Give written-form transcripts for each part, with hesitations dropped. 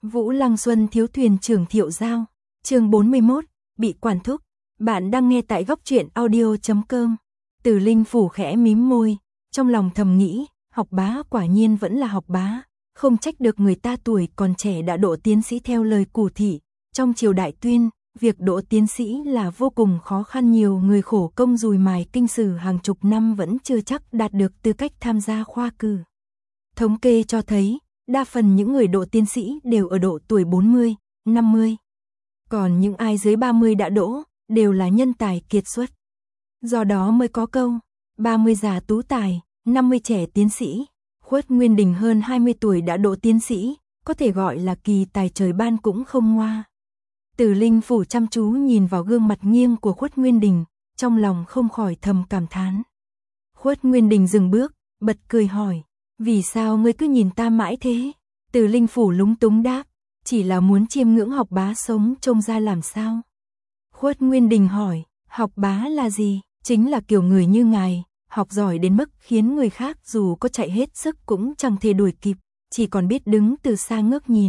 Vũ Lăng Xuân thiếu thuyền trưởng Thiệu Giao. Chương 41, bị quản thúc. Bạn đang nghe tại góc truyện audio.com. Từ Linh phủ khẽ mím môi, trong lòng thầm nghĩ, học bá quả nhiên vẫn là học bá, không trách được người ta tuổi còn trẻ đã đỗ tiến sĩ theo lời cù thị. Trong triều đại Tuyên, việc đỗ tiến sĩ là vô cùng khó khăn, nhiều người khổ công dùi mài kinh sử hàng chục năm vẫn chưa chắc đạt được tư cách tham gia khoa cử. Thống kê cho thấy, đa phần những người đỗ tiến sĩ đều ở độ tuổi 40, 50. Còn những ai dưới 30 đã đỗ, đều là nhân tài kiệt xuất. Do đó mới có câu, 30 già tú tài, 50 trẻ tiến sĩ. Khuất Nguyên Đình hơn 20 tuổi đã đỗ tiến sĩ, có thể gọi là kỳ tài trời ban cũng không ngoa. Từ Linh phủ chăm chú nhìn vào gương mặt nghiêng của Khuất Nguyên Đình, trong lòng không khỏi thầm cảm thán. Khuất Nguyên Đình dừng bước, bật cười hỏi, vì sao ngươi cứ nhìn ta mãi thế? Từ Linh phủ lúng túng đáp, chỉ là muốn chiêm ngưỡng học bá sống trông ra làm sao? Khuất Nguyên Đình hỏi, học bá là gì? Chính là kiểu người như ngài, học giỏi đến mức khiến người khác dù có chạy hết sức cũng chẳng thể đuổi kịp, chỉ còn biết đứng từ xa ngước nhìn.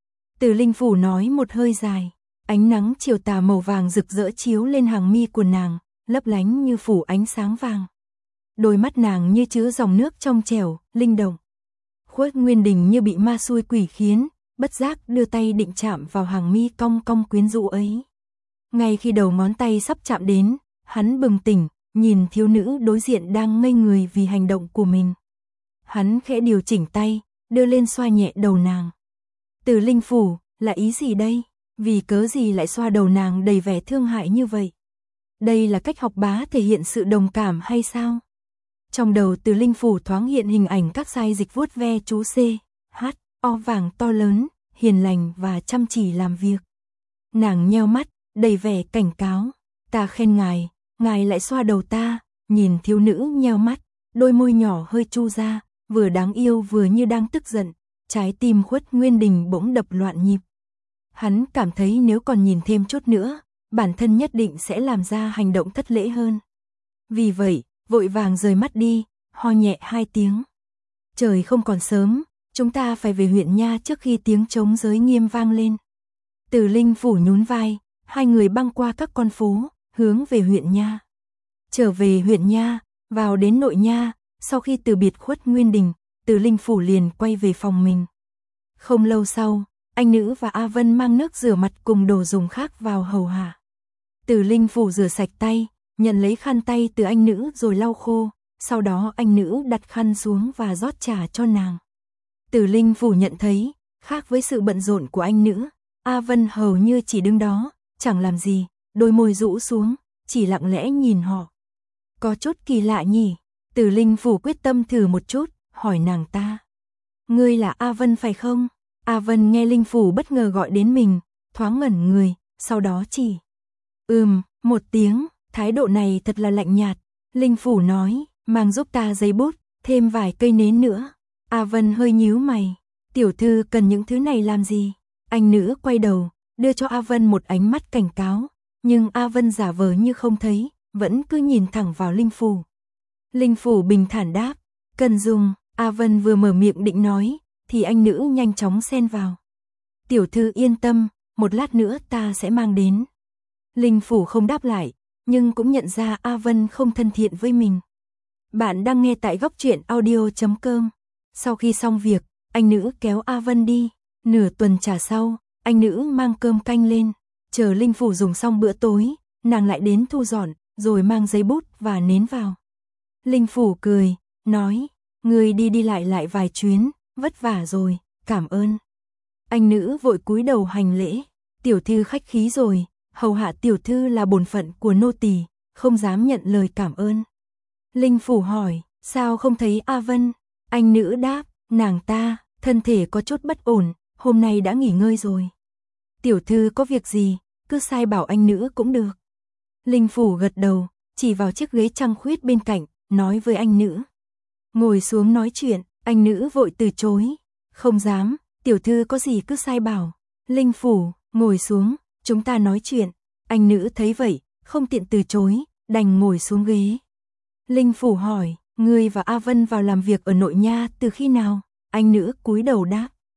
Từ Linh phủ nói một hơi dài, ánh nắng chiều tà màu vàng rực rỡ chiếu lên hàng mi của nàng, lấp lánh như phủ ánh sáng vàng. Đôi mắt nàng như chứa dòng nước trong trẻo, linh động. Khuất Nguyên Đình như bị ma xui quỷ khiến, bất giác đưa tay định chạm vào hàng mi cong cong quyến rũ ấy. Ngay khi đầu ngón tay sắp chạm đến, hắn bừng tỉnh, nhìn thiếu nữ đối diện đang ngây người vì hành động của mình. Hắn khẽ điều chỉnh tay, đưa lên xoa nhẹ đầu nàng. Từ Linh phủ, là ý gì đây? Vì cớ gì lại xoa đầu nàng đầy vẻ thương hại như vậy? Đây là cách học bá thể hiện sự đồng cảm hay sao? Trong đầu Từ Linh phủ thoáng hiện hình ảnh các sai dịch vuốt ve chú C, H, O vàng to lớn, hiền lành và chăm chỉ làm việc. Nàng nheo mắt, đầy vẻ cảnh cáo. Ta khen ngài, ngài lại xoa đầu ta. Nhìn thiếu nữ nheo mắt, đôi môi nhỏ hơi chu ra, vừa đáng yêu vừa như đang tức giận. Trái tim Khuất Nguyên Đình bỗng đập loạn nhịp. Hắn cảm thấy nếu còn nhìn thêm chút nữa, bản thân nhất định sẽ làm ra hành động thất lễ hơn. Vì vậy, vội vàng rời mắt đi, ho nhẹ 2 tiếng. Trời không còn sớm, chúng ta phải về huyện nha trước khi tiếng trống giới nghiêm vang lên. Từ Linh phủ nhún vai, hai người băng qua các con phố, hướng về huyện nha. Trở về huyện nha, vào đến nội nha, sau khi từ biệt Khuất Nguyên Đình, Từ Linh phủ liền quay về phòng mình. Không lâu sau, anh nữ và A Vân mang nước rửa mặt cùng đồ dùng khác vào hầu hạ. Từ Linh phủ rửa sạch tay, nhận lấy khăn tay từ anh nữ rồi lau khô, sau đó anh nữ đặt khăn xuống và rót trà cho nàng. Từ Linh phủ nhận thấy, khác với sự bận rộn của anh nữ, A Vân hầu như chỉ đứng đó, chẳng làm gì, đôi môi rũ xuống, chỉ lặng lẽ nhìn họ. Có chút kỳ lạ nhỉ? Từ Linh phủ quyết tâm thử một chút, hỏi nàng ta. Ngươi là A Vân phải không? A Vân nghe Linh phủ bất ngờ gọi đến mình, thoáng ngẩn người, sau đó chỉ. Một tiếng, thái độ này thật là lạnh nhạt. Linh phủ nói, mang giúp ta giấy bút, thêm vài cây nến nữa. A Vân hơi nhíu mày, tiểu thư cần những thứ này làm gì? Anh nữ quay đầu, đưa cho A Vân một ánh mắt cảnh cáo, nhưng A Vân giả vờ như không thấy, vẫn cứ nhìn thẳng vào Linh phủ. Linh phủ bình thản đáp, cần dùng. A Vân vừa mở miệng định nói, thì anh nữ nhanh chóng xen vào. Tiểu thư yên tâm, một lát nữa ta sẽ mang đến. Linh phủ không đáp lại, nhưng cũng nhận ra A Vân không thân thiện với mình. Bạn đang nghe tại góc truyện audio.com. Sau khi xong việc, anh nữ kéo A Vân đi. Nửa tuần trà sau, anh nữ mang cơm canh lên. Chờ Linh phủ dùng xong bữa tối, nàng lại đến thu dọn, rồi mang giấy bút và nến vào. Linh phủ cười, nói, người đi lại vài chuyến, vất vả rồi, cảm ơn. Anh nữ vội cúi đầu hành lễ, tiểu thư khách khí rồi, hầu hạ tiểu thư là bổn phận của nô tỳ, không dám nhận lời cảm ơn. Linh phủ hỏi, sao không thấy A Vân? Anh nữ đáp, nàng ta, thân thể có chút bất ổn, hôm nay đã nghỉ ngơi rồi. Tiểu thư có việc gì, cứ sai bảo anh nữ cũng được. Linh phủ gật đầu, chỉ vào chiếc ghế trăng khuyết bên cạnh, nói với anh nữ. Ngồi xuống nói chuyện, anh nữ vội từ chối. Không dám, tiểu thư có gì cứ sai bảo. Linh phủ, ngồi xuống, chúng ta nói chuyện. Anh nữ thấy vậy, không tiện từ chối, đành ngồi xuống ghế. Linh phủ hỏi, ngươi và A Vân vào làm việc ở nội nha từ khi nào? Anh nữ cúi đầu đáp.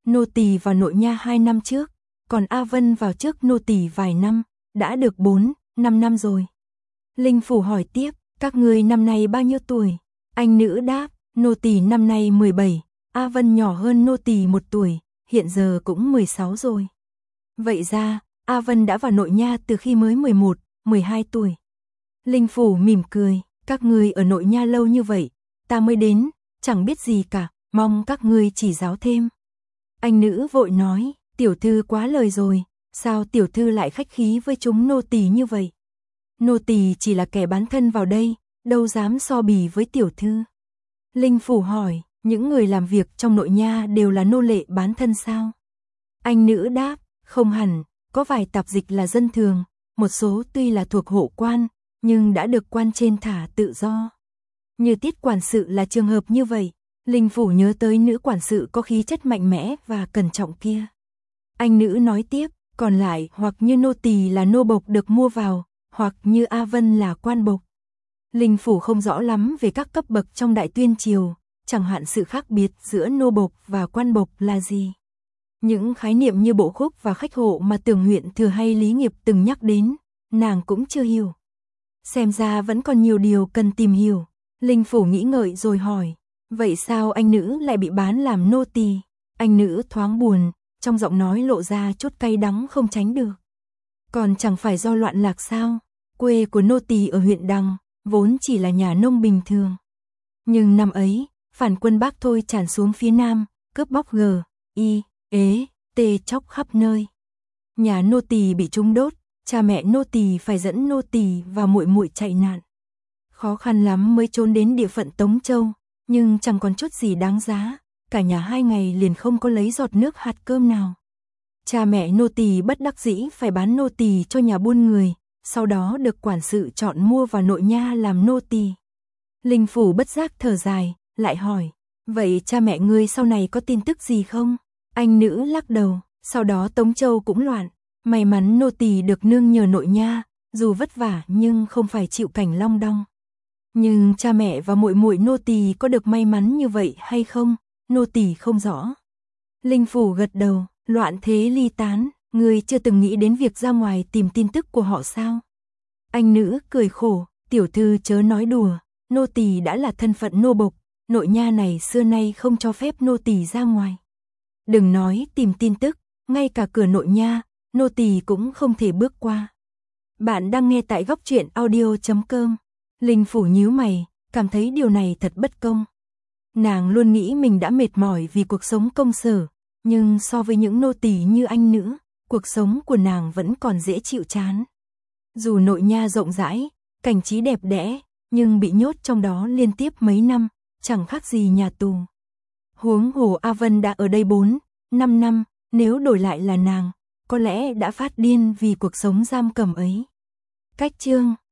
nô tỳ vào nội nha 2 năm trước, còn A Vân vào trước nô tỳ vài năm, đã được 4, 5 năm rồi. Linh Phủ hỏi tiếp, các ngươi năm nay bao nhiêu tuổi? Anh nữ đáp, nô tỳ năm nay 17, A Vân nhỏ hơn nô tỳ 1 tuổi, hiện giờ cũng 16 rồi. Vậy ra, A Vân đã vào nội nha từ khi mới 11, 12 tuổi. Linh Phủ mỉm cười, các ngươi ở nội nha lâu như vậy, ta mới đến, chẳng biết gì cả, mong các ngươi chỉ giáo thêm. Anh nữ vội nói, tiểu thư quá lời rồi, sao tiểu thư lại khách khí với chúng nô tỳ như vậy? Nô tỳ chỉ là kẻ bán thân vào đây, đâu dám so bì với tiểu thư. Linh Phủ hỏi, những người làm việc trong nội nha đều là nô lệ bán thân sao? Anh nữ đáp, không hẳn, có vài tạp dịch là dân thường, một số tuy là thuộc hộ quan, nhưng đã được quan trên thả tự do. Như Tiết quản sự là trường hợp như vậy. Linh Phủ nhớ tới nữ quản sự có khí chất mạnh mẽ và cẩn trọng kia. Anh nữ nói tiếp, còn lại hoặc như nô tỳ là nô bộc được mua vào, hoặc như A Vân là quan bộc. Linh Phủ không rõ lắm về các cấp bậc trong Đại Tuyên Triều, chẳng hạn sự khác biệt giữa nô bộc và quan bộc là gì. Những khái niệm như bộ khúc và khách hộ mà Tưởng huyện Thừa hay Lý Nghiệp từng nhắc đến, nàng cũng chưa hiểu. Xem ra vẫn còn nhiều điều cần tìm hiểu. Linh Phủ nghĩ ngợi rồi hỏi, vậy sao anh nữ lại bị bán làm nô tỳ? Anh nữ thoáng buồn, trong giọng nói lộ ra chút cay đắng không tránh được. Còn chẳng phải do loạn lạc sao? Quê của nô tỳ ở huyện Đằng, vốn chỉ là nhà nông bình thường. Nhưng năm ấy, phản quân Bác Thôi tràn xuống phía Nam, cướp bóc chóc khắp nơi. Nhà nô tỳ bị chúng đốt, cha mẹ nô tỳ phải dẫn nô tỳ và muội muội chạy nạn. Khó khăn lắm mới trốn đến địa phận Tống Châu, nhưng chẳng còn chút gì đáng giá, cả nhà 2 ngày liền không có lấy giọt nước hạt cơm nào. Cha mẹ nô tỳ bất đắc dĩ phải bán nô tỳ cho nhà buôn người, sau đó được quản sự chọn mua vào nội nha làm nô tỳ. Linh Phủ bất giác thở dài, lại hỏi, vậy cha mẹ ngươi sau này có tin tức gì không? Anh nữ lắc đầu, sau đó Tống Châu cũng loạn, may mắn nô tỳ được nương nhờ nội nha, dù vất vả nhưng không phải chịu cảnh long đong. Nhưng cha mẹ và muội muội nô tỳ có được may mắn như vậy hay không, nô tỳ không rõ. Linh Phủ gật đầu, loạn thế ly tán, ngươi chưa từng nghĩ đến việc ra ngoài tìm tin tức của họ sao? Anh nữ cười khổ, tiểu thư chớ nói đùa, nô tỳ đã là thân phận nô bộc, nội nha này xưa nay không cho phép nô tỳ ra ngoài. Đừng nói tìm tin tức, ngay cả cửa nội nha, nô tỳ cũng không thể bước qua. Bạn đang nghe tại Góc Truyện Audio.com. Linh Phủ nhíu mày, cảm thấy điều này thật bất công. Nàng luôn nghĩ mình đã mệt mỏi vì cuộc sống công sở, nhưng so với những nô tỳ như anh nữ, cuộc sống của nàng vẫn còn dễ chịu chán. Dù nội nha rộng rãi, cảnh trí đẹp đẽ, nhưng bị nhốt trong đó liên tiếp mấy năm, chẳng khác gì nhà tù. Huống hồ A Vân đã ở đây 4, 5 năm, nếu đổi lại là nàng, có lẽ đã phát điên vì cuộc sống giam cầm ấy. Cách chương